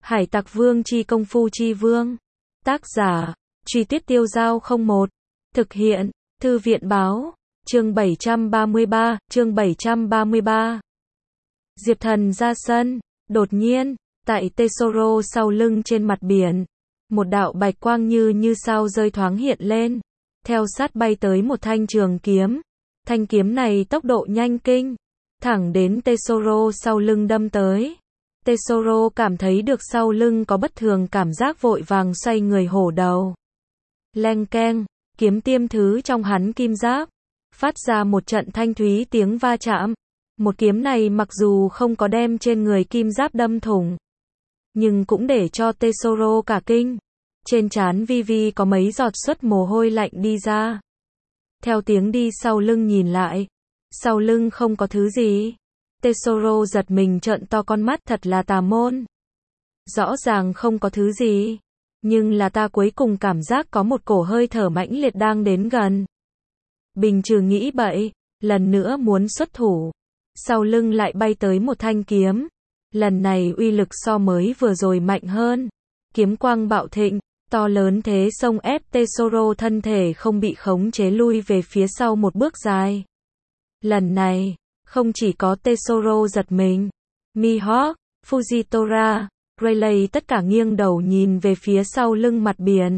Hải Tặc Vương chi công phu chi vương. Tác giả, Truy Tuyết Tiêu Dao 01. Thực hiện, Thư viện Báo. Chương 733, chương 733. Diệp Thần ra sân, đột nhiên, tại Tesoro sau lưng trên mặt biển, một đạo bạch quang như sao rơi thoáng hiện lên, theo sát bay tới một thanh trường kiếm. Thanh kiếm này tốc độ nhanh kinh, thẳng đến Tesoro sau lưng đâm tới. Tesoro cảm thấy được sau lưng có bất thường, cảm giác vội vàng xoay người hổ đầu. Leng keng, kiếm tiêm thứ trong hắn kim giáp, phát ra một trận thanh thúy tiếng va chạm. Một kiếm này mặc dù không có đem trên người kim giáp đâm thủng, nhưng cũng để cho Tesoro cả kinh. Trên trán Vi Vi có mấy giọt xuất mồ hôi lạnh đi ra. Theo tiếng đi sau lưng nhìn lại, sau lưng không có thứ gì. Tesoro giật mình trợn to con mắt, thật là tà môn. Rõ ràng không có thứ gì, nhưng là ta cuối cùng cảm giác có một cổ hơi thở mãnh liệt đang đến gần. Bình trừ nghĩ bậy, lần nữa muốn xuất thủ. Sau lưng lại bay tới một thanh kiếm. Lần này uy lực so mới vừa rồi mạnh hơn. Kiếm quang bạo thịnh, to lớn thế xông ép Tesoro thân thể không bị khống chế lui về phía sau một bước dài. Lần này, không chỉ có Tesoro giật mình, Mihawk, Fujitora, Rayleigh tất cả nghiêng đầu nhìn về phía sau lưng mặt biển.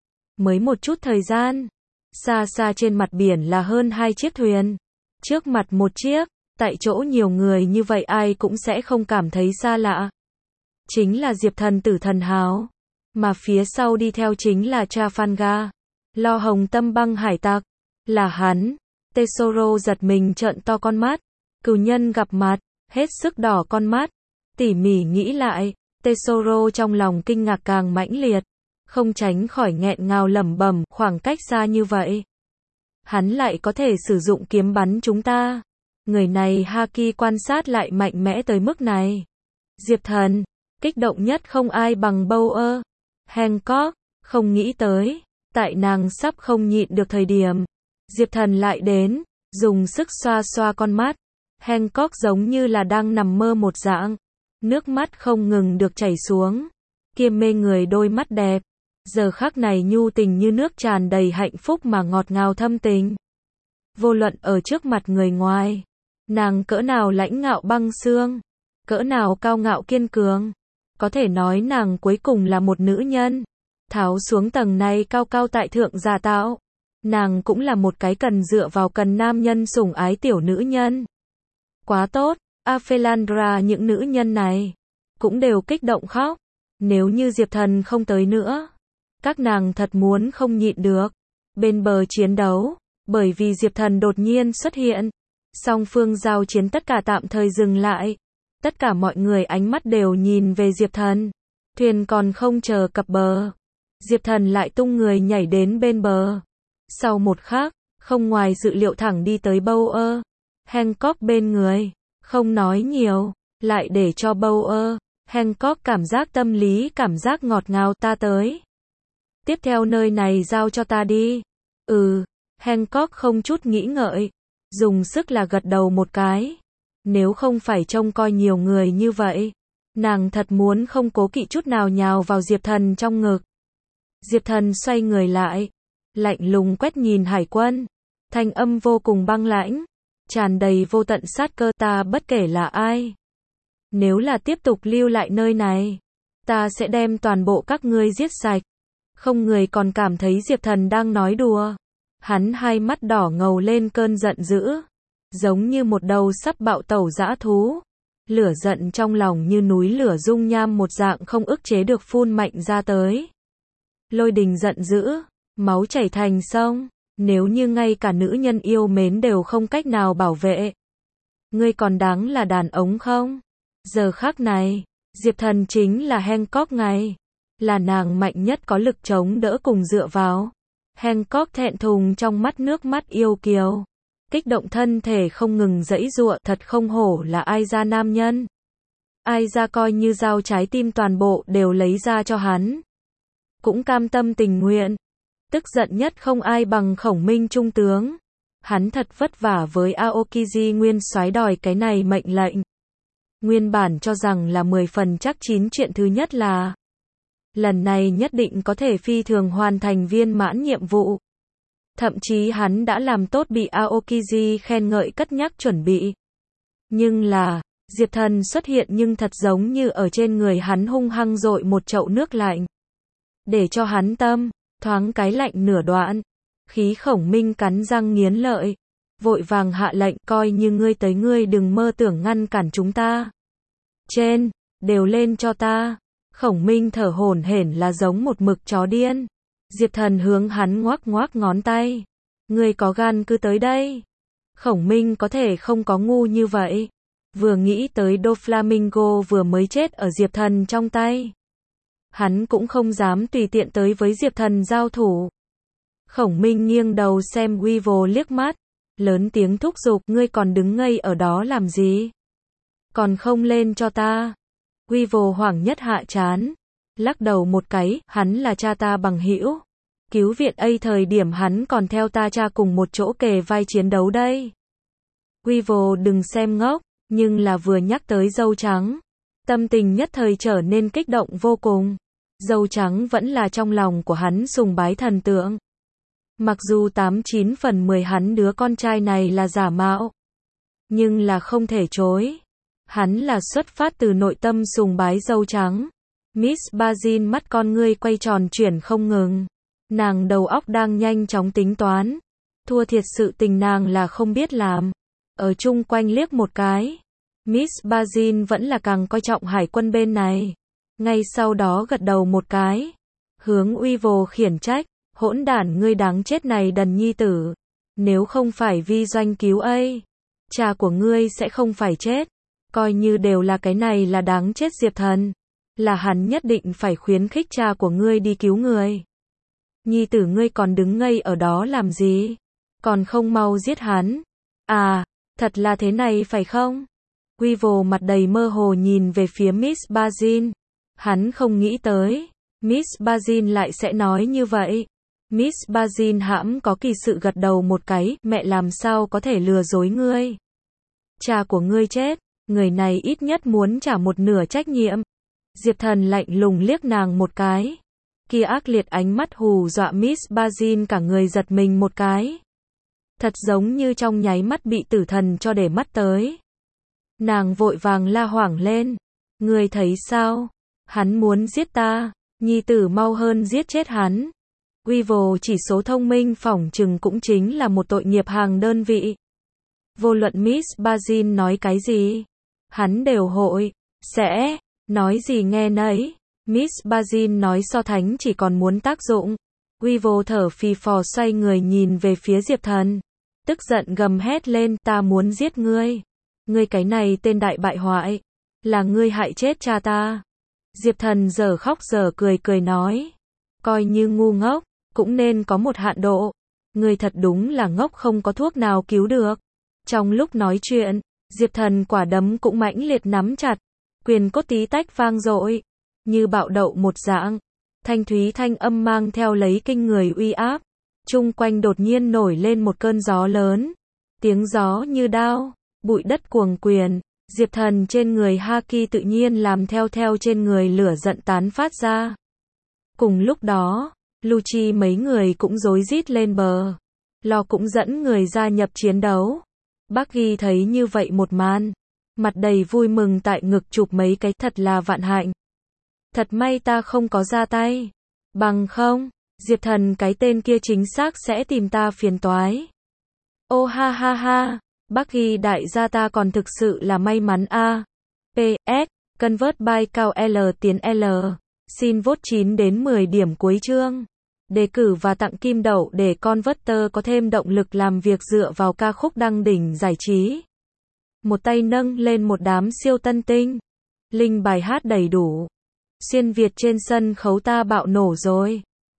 Mới một chút thời gian, xa xa trên mặt biển là hơn 2 chiếc thuyền. Trước mặt một chiếc, tại chỗ nhiều người như vậy ai cũng sẽ không cảm thấy xa lạ. Chính là Diệp Thần Tử Thần Hào. Mà phía sau đi theo chính là Trafalgar, Lo Hồng Tâm Băng hải tặc. Là hắn. Tesoro giật mình trợn to con mắt. Cừu nhân gặp mặt, hết sức đỏ con mắt. Tỉ mỉ nghĩ lại, Tesoro trong lòng kinh ngạc càng mãnh liệt, không tránh khỏi nghẹn ngào lẩm bẩm, khoảng cách xa như vậy, hắn lại có thể sử dụng kiếm bắn chúng ta. Người này haki quan sát lại mạnh mẽ tới mức này. Diệp Thần, kích động nhất không ai bằng Bauer. Hancock, không nghĩ tới, tại nàng sắp không nhịn được thời điểm, Diệp Thần lại đến, dùng sức xoa xoa con mắt. Hancock giống như là đang nằm mơ một dạng, nước mắt không ngừng được chảy xuống. Kia mê người đôi mắt đẹp, giờ khắc này nhu tình như nước, tràn đầy hạnh phúc mà ngọt ngào thâm tình. Vô luận ở trước mặt người ngoài, nàng cỡ nào lãnh ngạo băng xương, cỡ nào cao ngạo kiên cường, có thể nói nàng cuối cùng là một nữ nhân. Tháo xuống tầng này cao cao tại thượng giả tạo, nàng cũng là một cái cần dựa vào, cần nam nhân sủng ái tiểu nữ nhân. Quá tốt, Aphelandra, những nữ nhân này cũng đều kích động khóc. Nếu như Diệp Thần không tới nữa, các nàng thật muốn không nhịn được. Bên bờ chiến đấu, bởi vì Diệp Thần đột nhiên xuất hiện, song phương giao chiến tất cả tạm thời dừng lại. Tất cả mọi người ánh mắt đều nhìn về Diệp Thần. Thuyền còn không chờ cập bờ, Diệp Thần lại tung người nhảy đến bên bờ. Sau một khắc, không ngoài dự liệu thẳng đi tới Bauer, Hancock bên người, không nói nhiều, lại để cho Bauer, Hancock cảm giác tâm lý, cảm giác ngọt ngào. Ta tới. Tiếp theo nơi này giao cho ta đi. Hancock không chút nghĩ ngợi, dùng sức là gật đầu một cái. Nếu không phải trông coi nhiều người như vậy, nàng thật muốn không cố kỵ chút nào nhào vào Diệp Thần trong ngực. Diệp Thần xoay người lại, lạnh lùng quét nhìn hải quân, thanh âm vô cùng băng lãnh, tràn đầy vô tận sát cơ. Ta bất kể là ai, nếu là tiếp tục lưu lại nơi này, ta sẽ đem toàn bộ các ngươi giết sạch. Không người còn cảm thấy Diệp Thần đang nói đùa. Hắn hai mắt đỏ ngầu lên cơn giận dữ, giống như một đầu sắp bạo tẩu dã thú. Lửa giận trong lòng như núi lửa dung nham một dạng không ức chế được phun mạnh ra tới. Lôi đình giận dữ, máu chảy thành sông. Nếu như ngay cả nữ nhân yêu mến đều không cách nào bảo vệ, ngươi còn đáng là đàn ông không? Giờ khắc này, Diệp Thần chính là Hancock ngay, là nàng mạnh nhất, có lực chống đỡ cùng dựa vào. Hancock thẹn thùng trong mắt nước mắt yêu kiều, kích động thân thể không ngừng giãy giụa. Thật không hổ là ai ra nam nhân. Ai ra coi như dao trái tim toàn bộ đều lấy ra cho hắn, cũng cam tâm tình nguyện. Tức giận nhất không ai bằng Khổng Minh trung tướng. Hắn thật vất vả với Aokiji nguyên soái đòi cái này mệnh lệnh. Nguyên bản cho rằng là 10 phần chắc chín chuyện thứ nhất là lần này nhất định có thể phi thường hoàn thành viên mãn nhiệm vụ. Thậm chí hắn đã làm tốt bị Aokiji khen ngợi cất nhắc chuẩn bị. Nhưng là, Diệp Thần xuất hiện nhưng thật giống như ở trên người hắn hung hăng dội một chậu nước lạnh. Để cho hắn tâm, thoáng cái lạnh nửa đoạn. Khí Khổng Minh cắn răng nghiến lợi. Vội vàng hạ lệnh, coi như ngươi tới ngươi đừng mơ tưởng ngăn cản chúng ta. Trên, đều lên cho ta. Khổng Minh thở hổn hển là giống một mực chó điên. Diệp Thần hướng hắn ngoắc ngoắc ngón tay. Ngươi có gan cứ tới đây. Khổng Minh có thể không có ngu như vậy. Vừa nghĩ tới Doflamingo vừa mới chết ở Diệp Thần trong tay. Hắn cũng không dám tùy tiện tới với Diệp Thần giao thủ. Khổng Minh nghiêng đầu xem Weevil liếc mắt. Lớn tiếng thúc giục, ngươi còn đứng ngây ở đó làm gì? Còn không lên cho ta. Weevil hoảng nhất hạ chán. Lắc đầu một cái, hắn là cha ta bằng hữu. Cứu viện A thời điểm hắn còn theo ta cha cùng một chỗ kề vai chiến đấu đây. Weevil đừng xem ngốc, nhưng là vừa nhắc tới dâu trắng. Tâm tình nhất thời trở nên kích động vô cùng. Dâu trắng vẫn là trong lòng của hắn sùng bái thần tượng. Mặc dù 89 phần 10 hắn đứa con trai này là giả mạo. Nhưng là không thể chối. Hắn là xuất phát từ nội tâm sùng bái dâu trắng. Miss Bazin mắt con ngươi quay tròn chuyển không ngừng. Nàng đầu óc đang nhanh chóng tính toán. Thua thiệt sự tình nàng là không biết làm. Ở chung quanh liếc một cái. Miss Bazin vẫn là càng coi trọng hải quân bên này. Ngay sau đó gật đầu một cái. Hướng Weevil khiển trách. Hỗn đản ngươi đáng chết này đần nhi tử. Nếu không phải vi doanh cứu A, cha của ngươi sẽ không phải chết. Coi như đều là cái này là đáng chết Diệp Thần. Là hắn nhất định phải khuyến khích cha của ngươi đi cứu người. Nhi tử ngươi còn đứng ngây ở đó làm gì? Còn không mau giết hắn. À, thật là thế này phải không? Weevil mặt đầy mơ hồ nhìn về phía Miss Bazin. Hắn không nghĩ tới. Miss Bazin lại sẽ nói như vậy. Miss Bazin hãm có kỳ sự gật đầu một cái. Mẹ làm sao có thể lừa dối ngươi? Cha của ngươi chết. Người này ít nhất muốn trả một nửa trách nhiệm. Diệp Thần lạnh lùng liếc nàng một cái. Kia ác liệt ánh mắt hù dọa Miss Bazin cả người giật mình một cái. Thật giống như trong nháy mắt bị tử thần cho để mắt tới. Nàng vội vàng la hoảng lên. Ngươi thấy sao? Hắn muốn giết ta. Nhi tử mau hơn giết chết hắn. Weevil chỉ số thông minh phỏng chừng cũng chính là một tội nghiệp hàng đơn vị. Vô luận Miss Bazin nói cái gì, hắn đều hội, sẽ, nói gì nghe nấy. Miss Bazin nói so thánh chỉ còn muốn tác dụng. Weevil thở phì phò xoay người nhìn về phía Diệp Thần. Tức giận gầm hét lên, ta muốn giết ngươi. Ngươi cái này tên đại bại hoại. Là ngươi hại chết cha ta. Diệp Thần giờ khóc giờ cười nói. Coi như ngu ngốc, cũng nên có một hạn độ. Ngươi thật đúng là ngốc không có thuốc nào cứu được. Trong lúc nói chuyện, Diệp Thần quả đấm cũng mãnh liệt nắm chặt. Quyền cốt tí tách vang dội. Như bạo đậu một dạng. Thanh thúy thanh âm mang theo lấy kinh người uy áp. Chung quanh đột nhiên nổi lên một cơn gió lớn. Tiếng gió như đao, bụi đất cuồng quyền. Diệp Thần trên người Haki tự nhiên làm theo trên người lửa giận tán phát ra. Cùng lúc đó, Lucci mấy người cũng rối rít lên bờ. Lo cũng dẫn người gia nhập chiến đấu. Bác Ghi thấy như vậy một màn. Mặt đầy vui mừng tại ngực chụp mấy cái thật là vạn hạnh. Thật may ta không có ra tay. Bằng không, Diệp Thần cái tên kia chính xác sẽ tìm ta phiền toái. Ô ha ha ha, bác Ghi đại gia ta còn thực sự là may mắn a. PS, convert by cao L tiến L. Xin vote 9 đến 10 điểm cuối chương. Đề cử và tặng kim đậu để Converter có thêm động lực làm việc dựa vào ca khúc đăng đỉnh giải trí. Một tay nâng lên một đám siêu tân tinh. Link bài hát đầy đủ. Xuyên Việt trên sân khấu ta bạo nổ rồi.